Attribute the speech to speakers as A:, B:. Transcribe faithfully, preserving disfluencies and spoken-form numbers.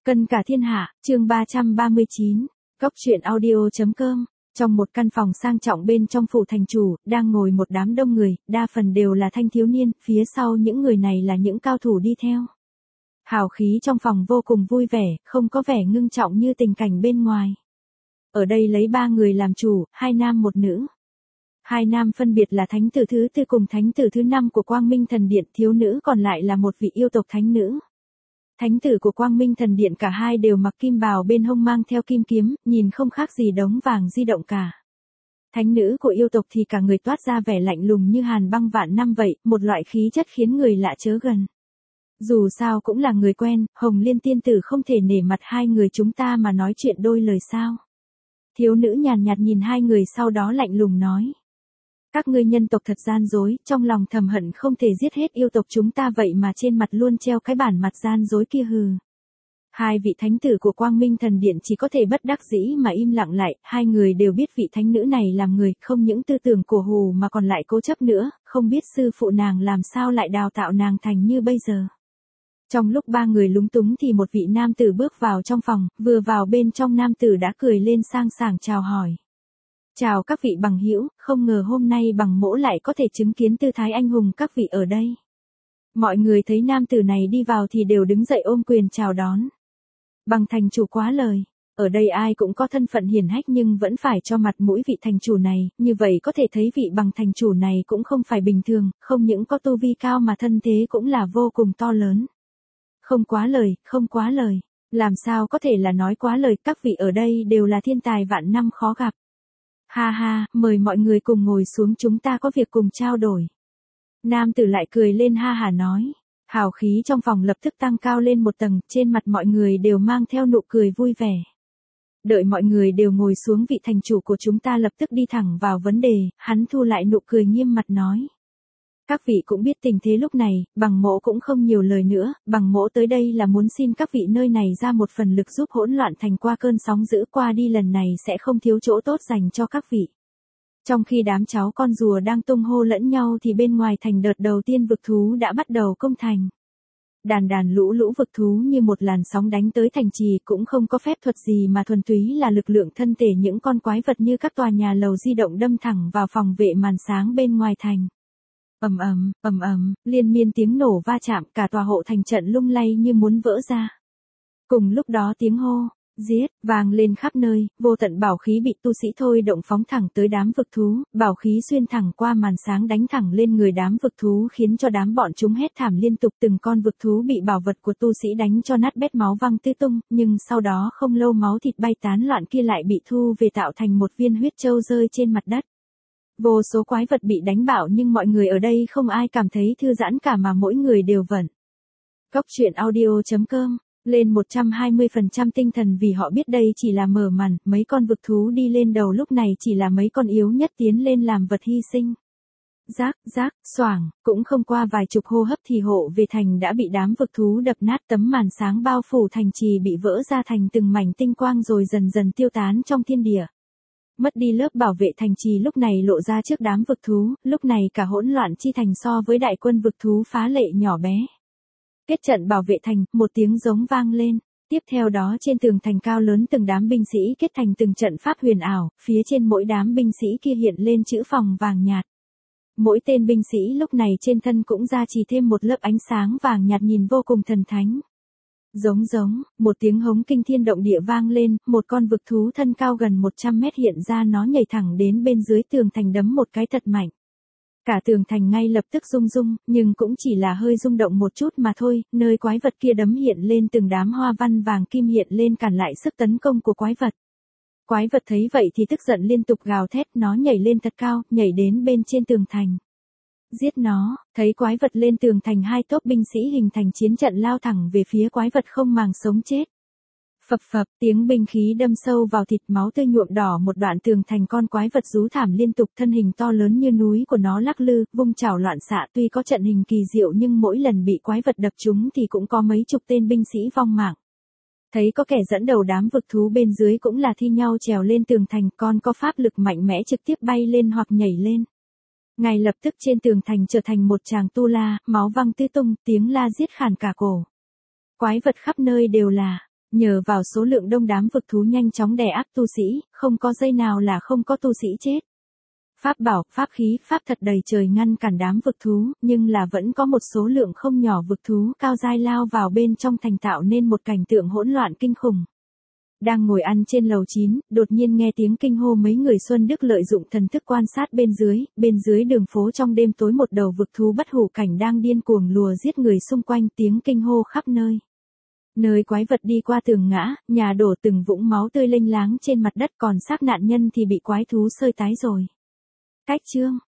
A: Cân cả thiên hạ, chương ba trăm ba mươi chín, Cóc truyện audio chấm com. Trong một căn phòng sang trọng bên trong phủ thành chủ, đang ngồi một đám đông người, đa phần đều là thanh thiếu niên, phía sau những người này là những cao thủ đi theo. Hào khí trong phòng vô cùng vui vẻ, không có vẻ ngưng trọng như tình cảnh bên ngoài. Ở đây lấy ba người làm chủ, hai nam một nữ. Hai nam phân biệt là thánh tử thứ tư cùng thánh tử thứ năm của Quang Minh Thần Điện, thiếu nữ còn lại là một vị yêu tộc thánh nữ. Thánh tử của Quang Minh Thần Điện cả hai đều mặc kim bào bên hông mang theo kim kiếm, nhìn không khác gì đống vàng di động cả. Thánh nữ của yêu tộc thì cả người toát ra vẻ lạnh lùng như hàn băng vạn năm vậy, một loại khí chất khiến người lạ chớ gần. Dù sao cũng là người quen, Hồng Liên tiên tử không thể nể mặt hai người chúng ta mà nói chuyện đôi lời sao. Thiếu nữ nhàn nhạt nhìn hai người sau đó lạnh lùng nói. Các ngươi nhân tộc thật gian dối, trong lòng thầm hận không thể giết hết yêu tộc chúng ta vậy mà trên mặt luôn treo cái bản mặt gian dối kia hừ. Hai vị thánh tử của Quang Minh Thần Điện chỉ có thể bất đắc dĩ mà im lặng lại, hai người đều biết vị thánh nữ này làm người, không những tư tưởng cổ hù mà còn lại cố chấp nữa, không biết sư phụ nàng làm sao lại đào tạo nàng thành như bây giờ. Trong lúc ba người lúng túng thì một vị nam tử bước vào trong phòng, vừa vào bên trong nam tử đã cười lên sang sảng chào hỏi. Chào các vị bằng hữu, không ngờ hôm nay bằng mỗ lại có thể chứng kiến tư thái anh hùng các vị ở đây. Mọi người thấy nam tử này đi vào thì đều đứng dậy ôm quyền chào đón. Bằng thành chủ quá lời, ở đây ai cũng có thân phận hiển hách nhưng vẫn phải cho mặt mũi vị thành chủ này, như vậy có thể thấy vị bằng thành chủ này cũng không phải bình thường, không những có tu vi cao mà thân thế cũng là vô cùng to lớn. Không quá lời, không quá lời, làm sao có thể là nói quá lời, các vị ở đây đều là thiên tài vạn năm khó gặp. Ha ha, mời mọi người cùng ngồi xuống, chúng ta có việc cùng trao đổi. Nam tử lại cười lên ha hả nói. Hào khí trong phòng lập tức tăng cao lên một tầng, trên mặt mọi người đều mang theo nụ cười vui vẻ. Đợi mọi người đều ngồi xuống, vị thành chủ của chúng ta lập tức đi thẳng vào vấn đề, hắn thu lại nụ cười nghiêm mặt nói. Các vị cũng biết tình thế lúc này, bằng mỗ cũng không nhiều lời nữa, bằng mỗ tới đây là muốn xin các vị nơi này ra một phần lực giúp hỗn loạn thành qua cơn sóng dữ qua đi, lần này sẽ không thiếu chỗ tốt dành cho các vị. Trong khi đám cháu con rùa đang tung hô lẫn nhau thì bên ngoài thành đợt đầu tiên vực thú đã bắt đầu công thành. Đàn đàn lũ lũ vực thú như một làn sóng đánh tới thành trì, cũng không có phép thuật gì mà thuần túy là lực lượng thân thể những con quái vật như các tòa nhà lầu di động đâm thẳng vào phòng vệ màn sáng bên ngoài thành. Ầm ầm, ầm ầm, liên miên tiếng nổ va chạm, cả tòa hộ thành trận lung lay như muốn vỡ ra. Cùng lúc đó tiếng hô, giết, vang lên khắp nơi, vô tận bảo khí bị tu sĩ thôi động phóng thẳng tới đám vực thú, bảo khí xuyên thẳng qua màn sáng đánh thẳng lên người đám vực thú khiến cho đám bọn chúng hét thảm liên tục, từng con vực thú bị bảo vật của tu sĩ đánh cho nát bét máu văng tứ tung, nhưng sau đó không lâu máu thịt bay tán loạn kia lại bị thu về tạo thành một viên huyết châu rơi trên mặt đất. Vô số quái vật bị đánh bạo nhưng mọi người ở đây không ai cảm thấy thư giãn cả mà mỗi người đều vận. Cóc truyện audio chấm com, lên một trăm hai mươi phần trăm tinh thần vì họ biết đây chỉ là mở màn, mấy con vực thú đi lên đầu lúc này chỉ là mấy con yếu nhất tiến lên làm vật hy sinh. Rác, rác, xoảng, cũng không qua vài chục hô hấp thì hộ về thành đã bị đám vực thú đập nát, tấm màn sáng bao phủ thành trì bị vỡ ra thành từng mảnh tinh quang rồi dần dần tiêu tán trong thiên địa. Mất đi lớp bảo vệ thành trì lúc này lộ ra trước đám vực thú, lúc này cả hỗn loạn chi thành so với đại quân vực thú phá lệ nhỏ bé. Kết trận bảo vệ thành, một tiếng giống vang lên, tiếp theo đó trên tường thành cao lớn từng đám binh sĩ kết thành từng trận pháp huyền ảo, phía trên mỗi đám binh sĩ kia hiện lên chữ phòng vàng nhạt. Mỗi tên binh sĩ lúc này trên thân cũng ra chỉ thêm một lớp ánh sáng vàng nhạt nhìn vô cùng thần thánh. Giống giống, một tiếng hống kinh thiên động địa vang lên, một con vực thú thân cao gần một trăm mét hiện ra, nó nhảy thẳng đến bên dưới tường thành đấm một cái thật mạnh. Cả tường thành ngay lập tức rung rung, nhưng cũng chỉ là hơi rung động một chút mà thôi, nơi quái vật kia đấm hiện lên từng đám hoa văn vàng kim hiện lên cản lại sức tấn công của quái vật. Quái vật thấy vậy thì tức giận liên tục gào thét, nó nhảy lên thật cao, nhảy đến bên trên tường thành. Giết nó, thấy quái vật lên tường thành, hai tốp binh sĩ hình thành chiến trận lao thẳng về phía quái vật không màng sống chết. Phập phập, tiếng binh khí đâm sâu vào thịt, máu tươi nhuộm đỏ một đoạn tường thành, con quái vật rú thảm liên tục, thân hình to lớn như núi của nó lắc lư, vung chảo loạn xạ, tuy có trận hình kỳ diệu nhưng mỗi lần bị quái vật đập trúng thì cũng có mấy chục tên binh sĩ vong mạng. Thấy có kẻ dẫn đầu đám vực thú bên dưới cũng là thi nhau trèo lên tường thành, con có pháp lực mạnh mẽ trực tiếp bay lên hoặc nhảy lên. Ngay lập tức trên tường thành trở thành một tràng tu la, máu văng tứ tung, tiếng la giết khản cả cổ. Quái vật khắp nơi đều là, Nhờ vào số lượng đông đám vực thú nhanh chóng đè áp tu sĩ, không có giây nào là không có tu sĩ chết. Pháp bảo, pháp khí, pháp thật đầy trời ngăn cản đám vực thú, nhưng là vẫn có một số lượng không nhỏ vực thú cao dai lao vào bên trong thành tạo nên một cảnh tượng hỗn loạn kinh khủng. Đang ngồi ăn trên lầu chín, đột nhiên nghe tiếng kinh hô mấy người Xuân Đức lợi dụng thần thức quan sát bên dưới, bên dưới đường phố trong đêm tối một đầu vực thú bất hủ cảnh đang điên cuồng lùa giết người xung quanh, tiếng kinh hô khắp nơi. Nơi quái vật đi qua tường ngã, nhà đổ từng vũng máu tươi lênh láng trên mặt đất, còn xác nạn nhân thì bị quái thú xơi tái rồi. Cách chương